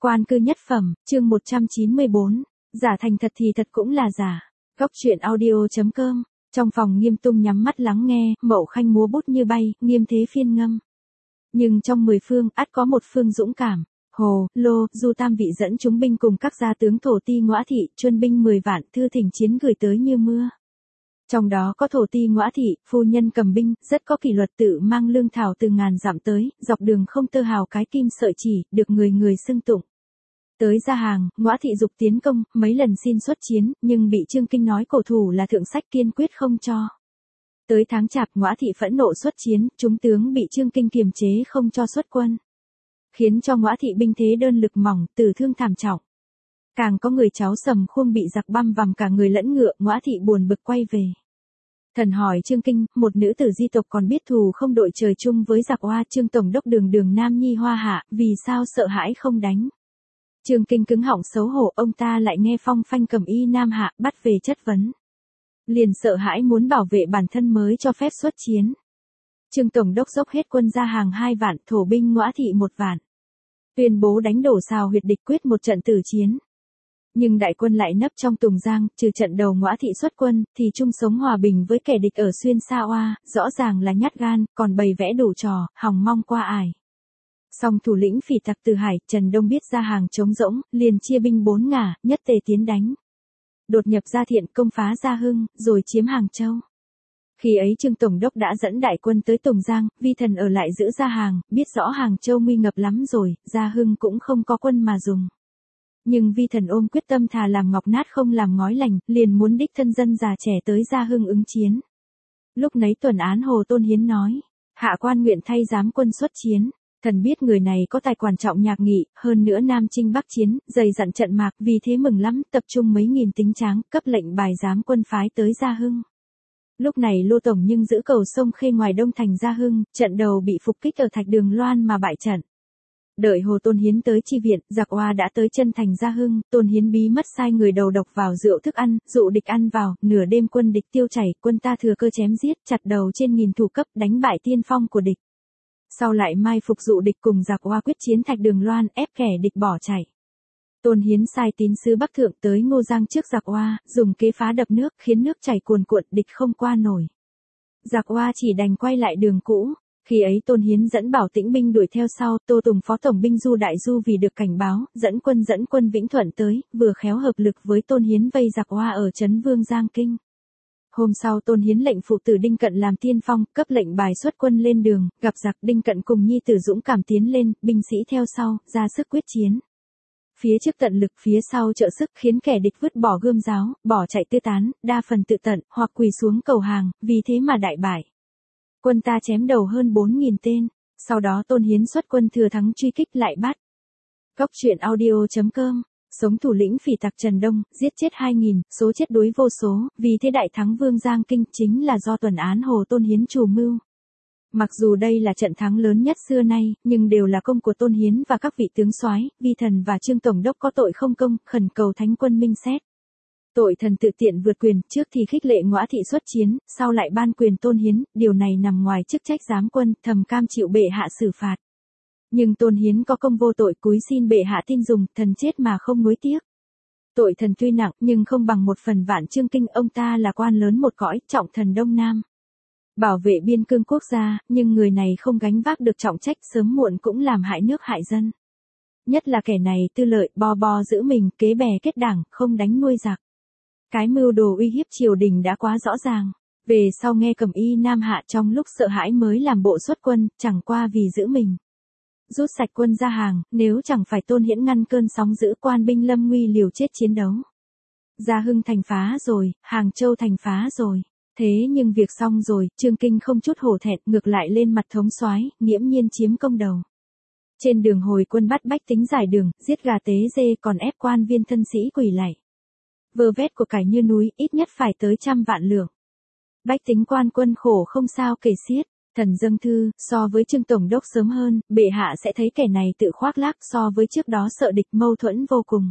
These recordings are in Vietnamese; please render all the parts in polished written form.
Quan cư nhất phẩm, chương 194. Giả thành thật thì thật cũng là giả. Góc truyện audio.com. Trong phòng Nghiêm Tung nhắm mắt lắng nghe, Mậu Khanh múa bút như bay, nghiêm thế phiên ngâm. Nhưng trong 10 phương, ắt có một phương dũng cảm. Hồ, Lô, Du tam vị dẫn chúng binh cùng các gia tướng Thổ Ti Ngõa Thị, chuyên binh 10 vạn, thư thỉnh chiến gửi tới như mưa. Trong đó có Thổ Ti Ngõa Thị, phu nhân cầm binh, rất có kỷ luật, tự mang lương thảo từ ngàn dặm tới, dọc đường không tơ hào cái kim sợi chỉ, được người người xưng tụng. Tới Gia Hàng, Ngõa Thị dục tiến công, mấy lần xin xuất chiến, nhưng bị Trương Kinh nói cổ thủ là thượng sách kiên quyết không cho. Tới tháng Chạp, Ngõa Thị phẫn nộ xuất chiến, chúng tướng bị Trương Kinh kiềm chế không cho xuất quân, khiến cho Ngõa Thị binh thế đơn lực mỏng, tử thương thảm trọng. Càng có người cháu Sầm Khuông bị giặc băm vằm cả người lẫn ngựa, Ngõa Thị buồn bực quay về. Thần hỏi Trương Kinh, một nữ tử di tộc còn biết thù không đội trời chung với giặc Oa, Trương Tổng đốc Đường Nam Nhi Hoa Hạ, vì sao sợ hãi không đánh? Trương Kinh cứng họng xấu hổ, ông ta lại nghe phong phanh cầm y Nam Hạ, bắt về chất vấn. Liền sợ hãi muốn bảo vệ bản thân mới cho phép xuất chiến. Trương Tổng đốc dốc hết quân Gia Hàng 2 vạn, thổ binh Ngõa Thị 1 vạn. Tuyên bố đánh đổ Sào Huyệt địch, quyết một trận tử chiến. Nhưng đại quân lại nấp trong Tùng Giang, trừ trận đầu Ngõa Thị xuất quân, thì chung sống hòa bình với kẻ địch ở xuyên Sa Oa, rõ ràng là nhát gan, còn bày vẽ đủ trò, hòng mong qua ải. Song thủ lĩnh phỉ tặc Từ Hải, Trần Đông biết Gia Hàng trống rỗng, liền chia binh 4 ngả, nhất tề tiến đánh. Đột nhập Gia Thiện, công phá Gia Hưng, rồi chiếm Hàng Châu. Khi ấy Trương Tổng đốc đã dẫn đại quân tới Tùng Giang, Vi Thần ở lại giữ Gia Hàng, biết rõ Hàng Châu nguy ngập lắm rồi, Gia Hưng cũng không có quân mà dùng. Nhưng Vi Thần ôm quyết tâm thà làm ngọc nát không làm ngói lành, liền muốn đích thân dân già trẻ tới Gia Hưng ứng chiến. Lúc nấy Tuần Án Hồ Tôn Hiến nói, hạ quan nguyện thay giám quân xuất chiến. Thần biết người này có tài quan trọng nhạc nghị, hơn nữa Nam Chinh Bắc Chiến, dày dặn trận mạc, vì thế mừng lắm, tập trung mấy nghìn tính tráng, cấp lệnh bài giám quân phái tới Gia Hưng. Lúc này Lô Tổng nhưng giữ cầu sông Khê ngoài đông thành Gia Hưng, trận đầu bị phục kích ở Thạch Đường Loan mà bại trận. Đợi Hồ Tôn Hiến tới chi viện, giặc Oa đã tới chân thành Gia Hưng, Tôn Hiến bí mất sai người đầu độc vào rượu thức ăn, dụ địch ăn vào, nửa đêm quân địch tiêu chảy, quân ta thừa cơ chém giết, chặt đầu trên nghìn thủ cấp, đánh bại tiên phong của địch. Sau lại mai phục dụ địch cùng giặc Oa quyết chiến Thạch Đường Loan, ép kẻ địch bỏ chạy. Tôn Hiến sai tín sứ Bắc Thượng tới Ngô Giang trước giặc Oa, dùng kế phá đập nước, khiến nước chảy cuồn cuộn, địch không qua nổi. Giặc Oa chỉ đành quay lại đường cũ. Khi ấy Tôn Hiến dẫn Bảo Tĩnh binh đuổi theo sau, Tô Tùng phó tổng binh Du Đại Du vì được cảnh báo, dẫn quân Vĩnh Thuận tới, vừa khéo hợp lực với Tôn Hiến vây giặc Oa ở trấn Vương Giang Kinh. Hôm sau Tôn Hiến lệnh phụ tử Đinh Cận làm tiên phong, cấp lệnh bài xuất quân lên đường, gặp giặc, Đinh Cận cùng nhi tử dũng cảm tiến lên, binh sĩ theo sau, ra sức quyết chiến. Phía trước tận lực, phía sau trợ sức, khiến kẻ địch vứt bỏ gươm giáo, bỏ chạy tứ tán, đa phần tự tận, hoặc quỳ xuống cầu hàng, vì thế mà đại bại. Quân ta chém đầu hơn 4.000 tên, sau đó Tôn Hiến xuất quân thừa thắng truy kích lại bắt. Góc truyện audio.com. Sống thủ lĩnh phỉ tặc Trần Đông, giết chết 2.000, số chết đuối vô số, vì thế đại thắng Vương Giang Kinh chính là do Tuần Án Hồ Tôn Hiến chủ mưu. Mặc dù đây là trận thắng lớn nhất xưa nay, nhưng đều là công của Tôn Hiến và các vị tướng soái, Vi Thần và Trương Tổng đốc có tội không công, khẩn cầu Thánh quân minh xét. Tội thần tự tiện vượt quyền, trước thì khích lệ Ngõa Thị xuất chiến, sau lại ban quyền Tôn Hiến, điều này nằm ngoài chức trách giám quân, thầm cam chịu bệ hạ xử phạt. Nhưng Tôn Hiến có công vô tội, cúi xin bệ hạ tin dùng, thần chết mà không nuối tiếc. Tội thần tuy nặng, nhưng không bằng một phần vạn Trương Kinh, ông ta là quan lớn một cõi, trọng thần Đông Nam. Bảo vệ biên cương quốc gia, nhưng người này không gánh vác được trọng trách, sớm muộn cũng làm hại nước hại dân. Nhất là kẻ này tư lợi, bo giữ mình, kế bè kết đảng, không đánh nuôi giặc. Cái mưu đồ uy hiếp triều đình đã quá rõ ràng. Về sau nghe cầm y Nam Hạ trong lúc sợ hãi mới làm bộ xuất quân, chẳng qua vì giữ mình. Rút sạch quân Gia Hàng, nếu chẳng phải Tôn Hiến ngăn cơn sóng dữ, quan binh lâm nguy liều chết chiến đấu. Gia Hưng thành phá rồi, Hàng Châu thành phá rồi. Thế nhưng việc xong rồi, Trương Kinh không chút hổ thẹn, ngược lại lên mặt thống soái, nghiễm nhiên chiếm công đầu. Trên đường hồi quân bắt bách tính giải đường, giết gà tế dê, còn ép quan viên thân sĩ quỳ lạy. Vơ vét của cải như núi, ít nhất phải tới 100 vạn lượng. Bách tính quan quân khổ không sao kể xiết. Thần dâng thư, so với Trương Tổng đốc sớm hơn, bệ hạ sẽ thấy kẻ này tự khoác lác, so với trước đó sợ địch mâu thuẫn vô cùng.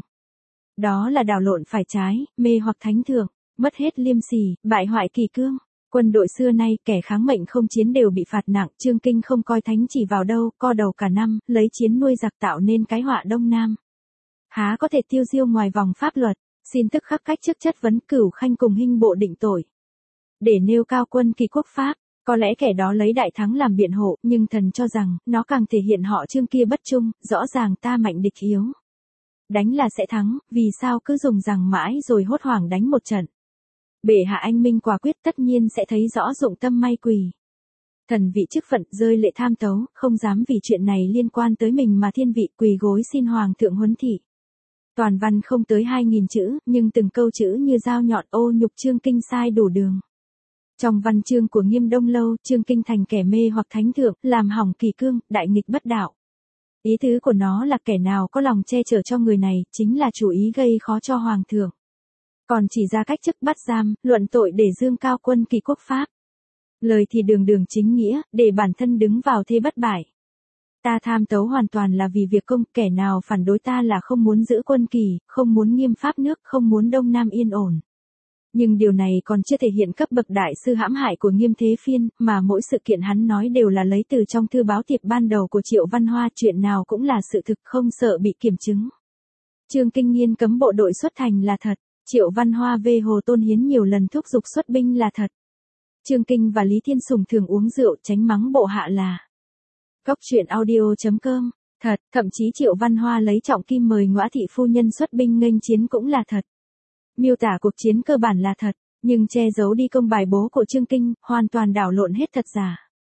Đó là đảo lộn phải trái, mê hoặc thánh thượng, mất hết liêm sỉ, bại hoại kỳ cương. Quân đội xưa nay, kẻ kháng mệnh không chiến đều bị phạt nặng, Trương Kinh không coi thánh chỉ vào đâu, co đầu cả năm, lấy chiến nuôi giặc tạo nên cái họa Đông Nam. há có thể tiêu diêu ngoài vòng pháp luật, xin tức khắc cách chức chất vấn Cửu Khanh cùng Hinh bộ định tội. Để nêu cao Quân Kỳ quốc pháp, có lẽ kẻ đó lấy đại thắng làm biện hộ, nhưng thần cho rằng, nó càng thể hiện họ Trương kia bất trung, rõ ràng ta mạnh địch yếu. Đánh là sẽ thắng, vì sao cứ dùng rằng mãi rồi hốt hoảng đánh một trận. Bệ hạ anh minh quả quyết tất nhiên sẽ thấy rõ dụng tâm may quỳ. Thần vị chức phận rơi lệ tham tấu, không dám vì chuyện này liên quan tới mình mà thiên vị quỳ gối xin hoàng thượng huấn thị. Toàn văn không tới 2.000 chữ, nhưng từng câu chữ như dao nhọn ô nhục Trương Kinh sai đủ đường. Trong văn chương của Nghiêm Đông Lâu, Trương Kinh thành kẻ mê hoặc thánh thượng, làm hỏng kỳ cương, đại nghịch bất đạo. Ý tứ của nó là kẻ nào có lòng che chở cho người này, chính là chủ ý gây khó cho hoàng thượng. Còn chỉ ra cách chức bắt giam, luận tội để dương cao Quân Kỳ quốc pháp. Lời thì đường đường chính nghĩa, để bản thân đứng vào thế bất bại. Ta tham tấu hoàn toàn là vì việc công, kẻ nào phản đối ta là không muốn giữ Quân Kỳ, không muốn nghiêm pháp nước, không muốn Đông Nam yên ổn. Nhưng điều này còn chưa thể hiện cấp bậc đại sư hãm hại của Nghiêm Thế Phiên, mà mỗi sự kiện hắn nói đều là lấy từ trong thư báo thiệp ban đầu của Triệu Văn Hoa, chuyện nào cũng là sự thực không sợ bị kiểm chứng. Trương Kinh Nghiên cấm bộ đội xuất thành là thật, Triệu Văn Hoa về Hồ Tôn Hiến nhiều lần thúc giục xuất binh là thật. Trương Kinh và Lý Thiên Sùng thường uống rượu tránh mắng bộ hạ là. Góc truyện audio.com, thật, thậm chí Triệu Văn Hoa lấy trọng kim mời Ngõa thị phu nhân xuất binh nghênh chiến cũng là thật. Miêu tả cuộc chiến cơ bản là thật, nhưng che giấu đi công bài bố của Trương Kinh, hoàn toàn đảo lộn hết thật giả.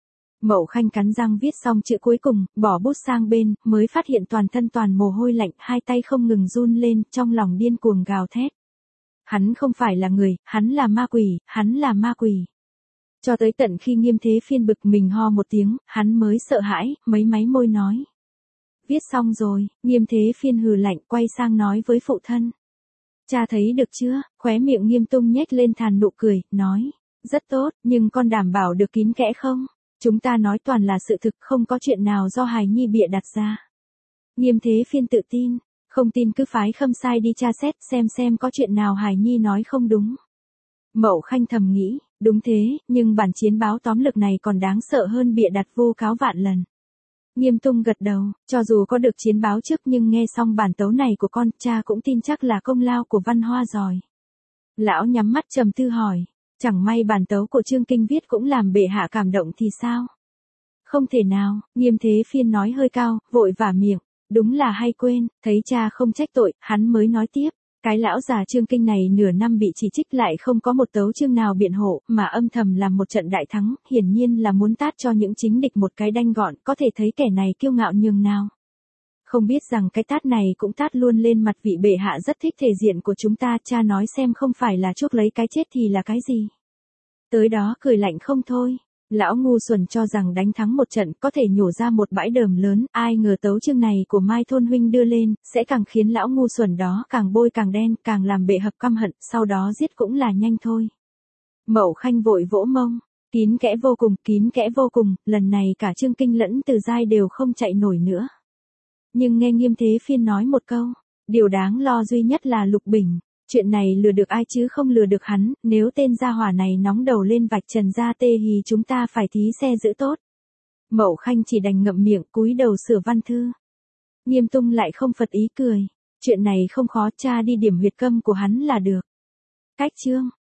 Mậu Khanh cắn răng viết xong chữ cuối cùng, bỏ bút sang bên, mới phát hiện toàn thân toàn mồ hôi lạnh, hai tay không ngừng run lên, trong lòng điên cuồng gào thét. Hắn không phải là người, hắn là ma quỷ, hắn là ma quỷ. Cho tới tận khi Nghiêm Thế Phiên bực mình ho một tiếng, hắn mới sợ hãi, mấy máy môi nói. Viết xong rồi, Nghiêm Thế Phiên hừ lạnh quay sang nói với phụ thân. Cha thấy được chưa, khóe miệng Nghiêm Tung nhếch lên thàn nụ cười, nói. Rất tốt, nhưng con đảm bảo được kín kẽ không? Chúng ta nói toàn là sự thực, không có chuyện nào do hài nhi bịa đặt ra. Nghiêm Thế Phiên tự tin, không tin cứ phái Khâm Sai đi tra xét xem có chuyện nào hài nhi nói không đúng. Mậu Khanh thầm nghĩ, đúng thế, nhưng bản chiến báo tóm lược này còn đáng sợ hơn bịa đặt vu cáo vạn lần. Nghiêm Tung gật đầu, cho dù có được chiến báo trước nhưng nghe xong bản tấu này của con, cha cũng tin chắc là công lao của Văn Hoa rồi. Lão nhắm mắt trầm tư hỏi, chẳng may bản tấu của Trương Kinh viết cũng làm bệ hạ cảm động thì sao? Không thể nào, Nghiêm Thế Phiên nói hơi cao, vội vả miệng, đúng là hay quên, thấy cha không trách tội, hắn mới nói tiếp. Cái lão già Trương Kinh này nửa năm bị chỉ trích lại không có một tấu chương nào biện hộ, mà âm thầm làm một trận đại thắng, hiển nhiên là muốn tát cho những chính địch một cái đanh gọn, có thể thấy kẻ này kiêu ngạo nhường nào. Không biết rằng cái tát này cũng tát luôn lên mặt vị bệ hạ rất thích thể diện của chúng ta, cha nói xem không phải là chuốc lấy cái chết thì là cái gì. Tới đó cười lạnh không thôi. Lão ngu xuẩn cho rằng đánh thắng một trận có thể nhổ ra một bãi đờm lớn, ai ngờ tấu chương này của Mai Thôn Huynh đưa lên, sẽ càng khiến lão ngu xuẩn đó càng bôi càng đen, càng làm bệ hập căm hận, sau đó giết cũng là nhanh thôi. Mậu Khanh vội vỗ mông, kín kẽ vô cùng, lần này cả Trương Kinh lẫn Từ Giai đều không chạy nổi nữa. Nhưng nghe Nghiêm Thế Phiên nói một câu, điều đáng lo duy nhất là Lục Bình. Chuyện này lừa được ai chứ không lừa được hắn, nếu tên gia hỏa này nóng đầu lên vạch trần ra tê hì chúng ta phải thí xe giữ tốt. Mậu Khanh chỉ đành ngậm miệng cúi đầu sửa văn thư. Nghiêm Tung lại không phật ý cười. Chuyện này không khó, cha đi điểm huyệt câm của hắn là được. Cách chương.